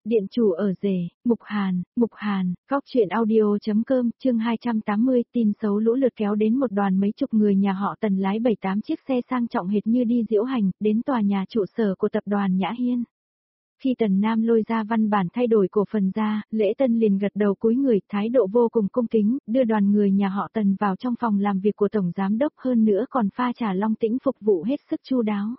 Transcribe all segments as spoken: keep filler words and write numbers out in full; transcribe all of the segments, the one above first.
Điện chủ ở rể, Mục Hàn, Mục Hàn, Góc truyện audio.com, chương hai trăm tám mươi, tin xấu lũ lượt kéo đến một đoàn mấy chục người nhà họ Tần lái bảy tám chiếc xe sang trọng hệt như đi diễu hành, đến tòa nhà trụ sở của tập đoàn Nhã Hiên. Khi Tần Nam lôi ra văn bản thay đổi cổ phần ra, Lễ Tân liền gật đầu cúi người, thái độ vô cùng cung kính, đưa đoàn người nhà họ Tần vào trong phòng làm việc của Tổng Giám đốc, hơn nữa còn pha trà long tĩnh phục vụ hết sức chu đáo.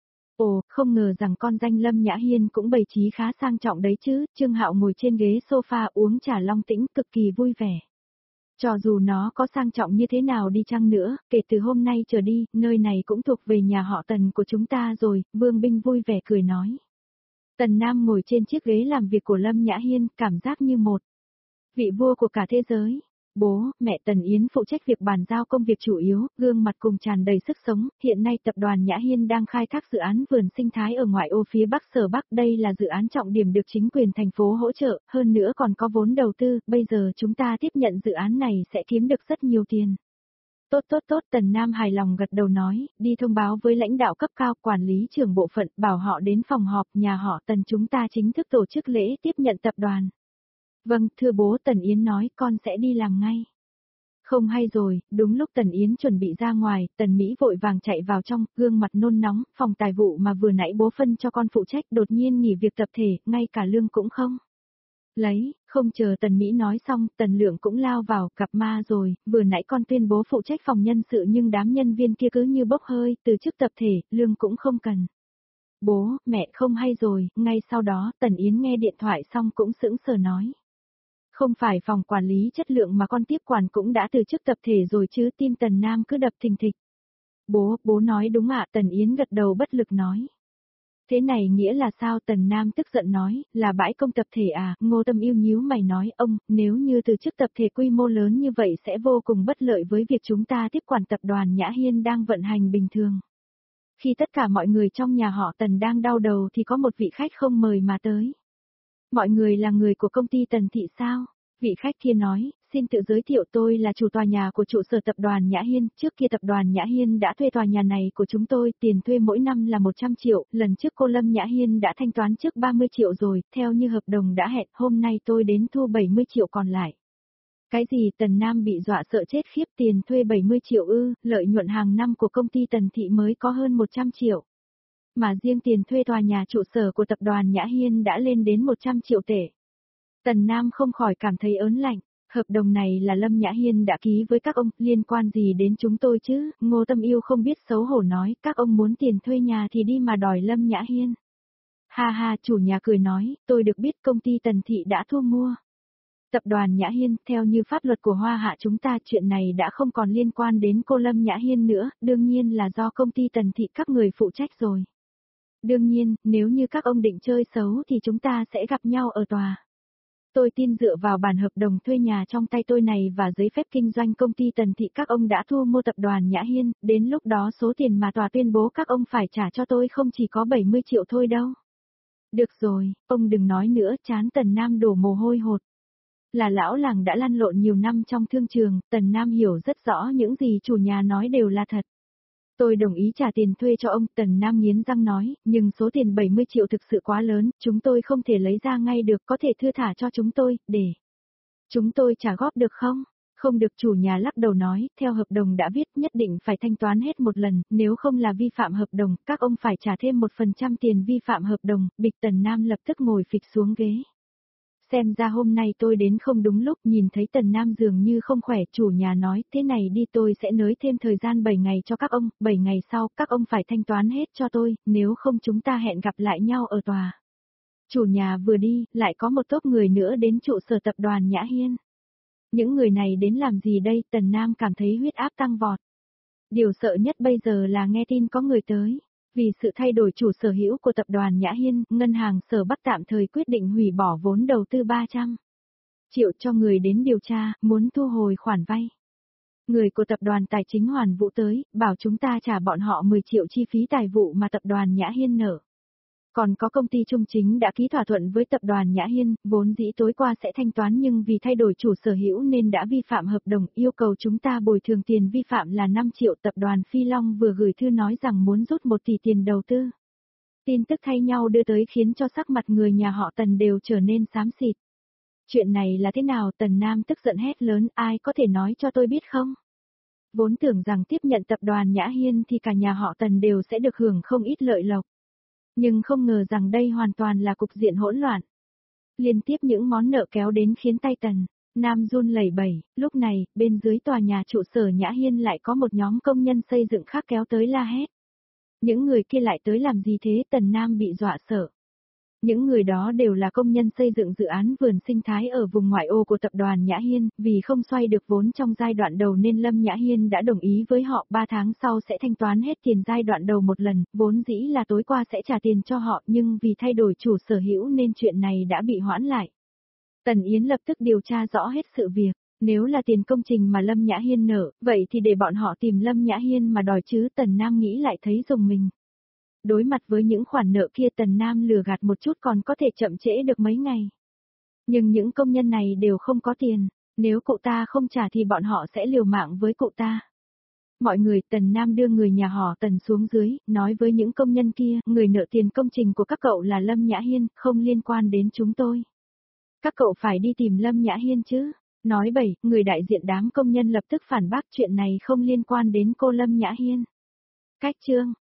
Ồ, không ngờ rằng con danh Lâm Nhã Hiên cũng bày trí khá sang trọng đấy chứ, Trương Hạo ngồi trên ghế sofa uống trà long tĩnh cực kỳ vui vẻ. Cho dù nó có sang trọng như thế nào đi chăng nữa, kể từ hôm nay trở đi, nơi này cũng thuộc về nhà họ Tần của chúng ta rồi, Vương Binh vui vẻ cười nói. Tần Nam ngồi trên chiếc ghế làm việc của Lâm Nhã Hiên, cảm giác như một vị vua của cả thế giới. Bố, mẹ Tần Yến phụ trách việc bàn giao công việc chủ yếu, gương mặt cùng tràn đầy sức sống. Hiện nay tập đoàn Nhã Hiên đang khai thác dự án vườn sinh thái ở ngoại ô phía Bắc Sở Bắc. Đây là dự án trọng điểm được chính quyền thành phố hỗ trợ, hơn nữa còn có vốn đầu tư. Bây giờ chúng ta tiếp nhận dự án này sẽ kiếm được rất nhiều tiền. Tốt tốt tốt, Tần Nam hài lòng gật đầu nói, đi thông báo với lãnh đạo cấp cao, quản lý trưởng bộ phận, bảo họ đến phòng họp nhà họ Tần chúng ta chính thức tổ chức lễ tiếp nhận tập đoàn. Vâng, thưa bố, Tần Yến nói, con sẽ đi làm ngay. Không hay rồi, đúng lúc Tần Yến chuẩn bị ra ngoài, Tần Mỹ vội vàng chạy vào trong, gương mặt nôn nóng, phòng tài vụ mà vừa nãy bố phân cho con phụ trách đột nhiên nghỉ việc tập thể, ngay cả lương cũng không lấy. Không chờ Tần Mỹ nói xong, Tần Lượng cũng lao vào, gặp ma rồi, vừa nãy con tuyên bố phụ trách phòng nhân sự nhưng đám nhân viên kia cứ như bốc hơi, từ chức tập thể, lương cũng không cần. Bố, mẹ không hay rồi, ngay sau đó, Tần Yến nghe điện thoại xong cũng sững sờ nói. Không phải phòng quản lý chất lượng mà con tiếp quản cũng đã từ chức tập thể rồi chứ, tim Tần Nam cứ đập thình thịch. Bố, bố nói đúng ạ, Tần Yến gật đầu bất lực nói. Thế này nghĩa là sao? Tần Nam tức giận nói, là bãi công tập thể à? Ngô Tâm Yêu nhíu mày nói, ông, nếu như từ chức tập thể quy mô lớn như vậy sẽ vô cùng bất lợi với việc chúng ta tiếp quản tập đoàn Nhã Hiên đang vận hành bình thường. Khi tất cả mọi người trong nhà họ Tần đang đau đầu thì có một vị khách không mời mà tới. Mọi người là người của công ty Tần Thị sao? Vị khách kia nói, xin tự giới thiệu, tôi là chủ tòa nhà của trụ sở tập đoàn Nhã Hiên, trước kia tập đoàn Nhã Hiên đã thuê tòa nhà này của chúng tôi, tiền thuê mỗi năm là một trăm triệu, lần trước cô Lâm Nhã Hiên đã thanh toán trước ba mươi triệu rồi, theo như hợp đồng đã hẹn, hôm nay tôi đến thu bảy mươi triệu còn lại. Cái gì? Tần Nam bị dọa sợ chết khiếp, tiền thuê bảy mươi triệu ư, lợi nhuận hàng năm của công ty Tần Thị mới có hơn một trăm triệu. Mà riêng tiền thuê tòa nhà trụ sở của tập đoàn Nhã Hiên đã lên đến một trăm triệu tệ. Tần Nam không khỏi cảm thấy ớn lạnh, hợp đồng này là Lâm Nhã Hiên đã ký với các ông, liên quan gì đến chúng tôi chứ? Ngô Tâm Yêu không biết xấu hổ nói, các ông muốn tiền thuê nhà thì đi mà đòi Lâm Nhã Hiên. Ha ha, chủ nhà cười nói, tôi được biết công ty Tần Thị đã thu mua tập đoàn Nhã Hiên, theo như pháp luật của Hoa Hạ chúng ta, chuyện này đã không còn liên quan đến cô Lâm Nhã Hiên nữa, đương nhiên là do công ty Tần Thị các người phụ trách rồi. Đương nhiên, nếu như các ông định chơi xấu thì chúng ta sẽ gặp nhau ở tòa. Tôi tin dựa vào bản hợp đồng thuê nhà trong tay tôi này và giấy phép kinh doanh công ty Tần Thị các ông đã thu mua tập đoàn Nhã Hiên, đến lúc đó số tiền mà tòa tuyên bố các ông phải trả cho tôi không chỉ có bảy mươi triệu thôi đâu. Được rồi, ông đừng nói nữa, chán Tần Nam đổ mồ hôi hột. Là lão làng đã lăn lộn nhiều năm trong thương trường, Tần Nam hiểu rất rõ những gì chủ nhà nói đều là thật. Tôi đồng ý trả tiền thuê cho ông, Tần Nam nghiến răng nói, nhưng số tiền bảy mươi triệu thực sự quá lớn, chúng tôi không thể lấy ra ngay được, có thể thư thả cho chúng tôi, để chúng tôi trả góp được không? Không được, chủ nhà lắc đầu nói, theo hợp đồng đã viết nhất định phải thanh toán hết một lần, nếu không là vi phạm hợp đồng, các ông phải trả thêm một phần trăm tiền vi phạm hợp đồng, bịch. Tần Nam lập tức ngồi phịch xuống ghế. Xem ra hôm nay tôi đến không đúng lúc, nhìn thấy Tần Nam dường như không khỏe, chủ nhà nói, thế này đi, tôi sẽ nới thêm thời gian bảy ngày cho các ông, bảy ngày sau, các ông phải thanh toán hết cho tôi, nếu không chúng ta hẹn gặp lại nhau ở tòa. Chủ nhà vừa đi, lại có một tốp người nữa đến trụ sở tập đoàn Nhã Hiên. Những người này đến làm gì đây? Tần Nam cảm thấy huyết áp tăng vọt. Điều sợ nhất bây giờ là nghe tin có người tới. Vì sự thay đổi chủ sở hữu của tập đoàn Nhã Hiên, ngân hàng Sở Bắc tạm thời quyết định hủy bỏ vốn đầu tư ba trăm triệu cho người đến điều tra, muốn thu hồi khoản vay. Người của tập đoàn Tài chính Hoàn Vũ tới, bảo chúng ta trả bọn họ mười triệu chi phí tài vụ mà tập đoàn Nhã Hiên nợ. Còn có công ty Trung Chính đã ký thỏa thuận với tập đoàn Nhã Hiên, vốn dĩ tối qua sẽ thanh toán nhưng vì thay đổi chủ sở hữu nên đã vi phạm hợp đồng, yêu cầu chúng ta bồi thường tiền vi phạm là năm triệu. Tập đoàn Phi Long vừa gửi thư nói rằng muốn rút một tỷ tiền đầu tư. Tin tức thay nhau đưa tới khiến cho sắc mặt người nhà họ Tần đều trở nên xám xịt. Chuyện này là thế nào? Tần Nam tức giận hét lớn, ai có thể nói cho tôi biết không? Vốn tưởng rằng tiếp nhận tập đoàn Nhã Hiên thì cả nhà họ Tần đều sẽ được hưởng không ít lợi lộc. Nhưng không ngờ rằng đây hoàn toàn là cục diện hỗn loạn. Liên tiếp những món nợ kéo đến khiến tay Tần Nam run lẩy bẩy, lúc này, bên dưới tòa nhà trụ sở Nhã Hiên lại có một nhóm công nhân xây dựng khác kéo tới la hét. Những người kia lại tới làm gì thế? Tần Nam bị dọa sợ. Những người đó đều là công nhân xây dựng dự án vườn sinh thái ở vùng ngoại ô của tập đoàn Nhã Hiên, vì không xoay được vốn trong giai đoạn đầu nên Lâm Nhã Hiên đã đồng ý với họ ba tháng sau sẽ thanh toán hết tiền giai đoạn đầu một lần, vốn dĩ là tối qua sẽ trả tiền cho họ nhưng vì thay đổi chủ sở hữu nên chuyện này đã bị hoãn lại. Tần Yến lập tức điều tra rõ hết sự việc, nếu là tiền công trình mà Lâm Nhã Hiên nợ, vậy thì để bọn họ tìm Lâm Nhã Hiên mà đòi chứ. Tần Nam nghĩ lại thấy rùng mình. Đối mặt với những khoản nợ kia Tần Nam lừa gạt một chút còn có thể chậm trễ được mấy ngày. Nhưng những công nhân này đều không có tiền, nếu cụ ta không trả thì bọn họ sẽ liều mạng với cụ ta. Mọi người, Tần Nam đưa người nhà họ Tần xuống dưới, nói với những công nhân kia, người nợ tiền công trình của các cậu là Lâm Nhã Hiên, không liên quan đến chúng tôi. Các cậu phải đi tìm Lâm Nhã Hiên chứ. Nói bậy, người đại diện đám công nhân lập tức phản bác chuyện này không liên quan đến cô Lâm Nhã Hiên. Cách chương